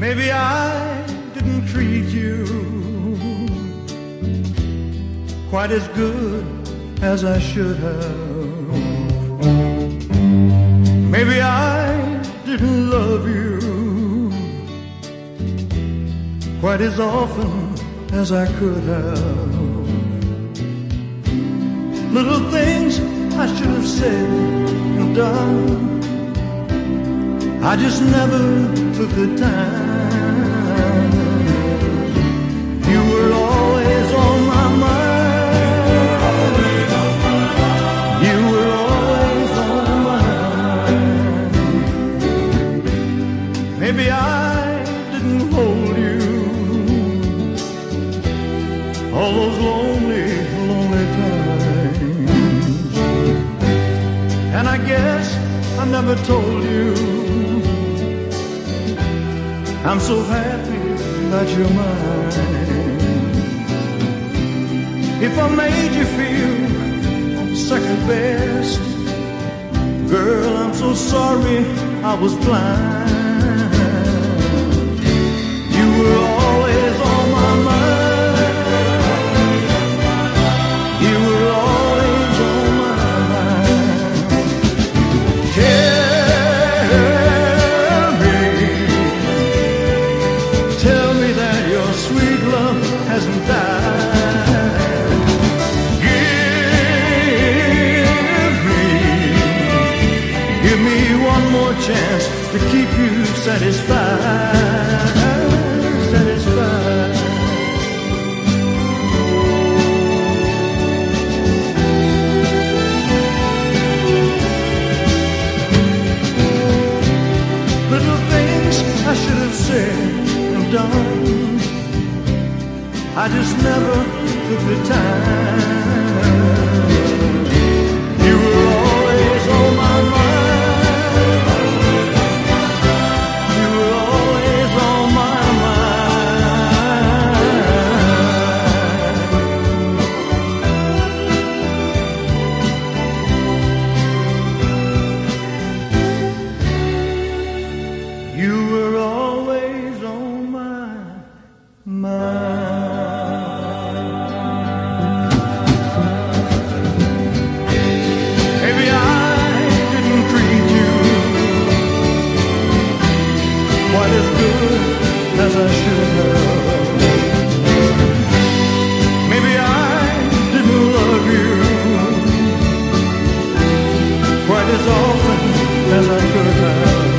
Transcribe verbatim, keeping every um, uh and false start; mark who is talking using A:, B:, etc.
A: Maybe I didn't treat you quite as good as I should have. Maybe I didn't love you quite as often as I could have. Little things I should have said and done, I just never took the time. You were always on my mind. You were always on my mind. Maybe I didn't hold you all those lonely, lonely times. And I guess I never told you I'm so happy that you're mine. If I made you feel second best, girl, I'm so sorry I was blind. You were always on my mind. You were always on my mind. Tell hasn't died. Give me, give me one more chance to keep you satisfied, satisfied. Little things I should have said and done, I just never took the time. You were always on my mind. You were always on my mind. You were always on my mind. As I should have. Maybe I didn't love you quite as often as I could have.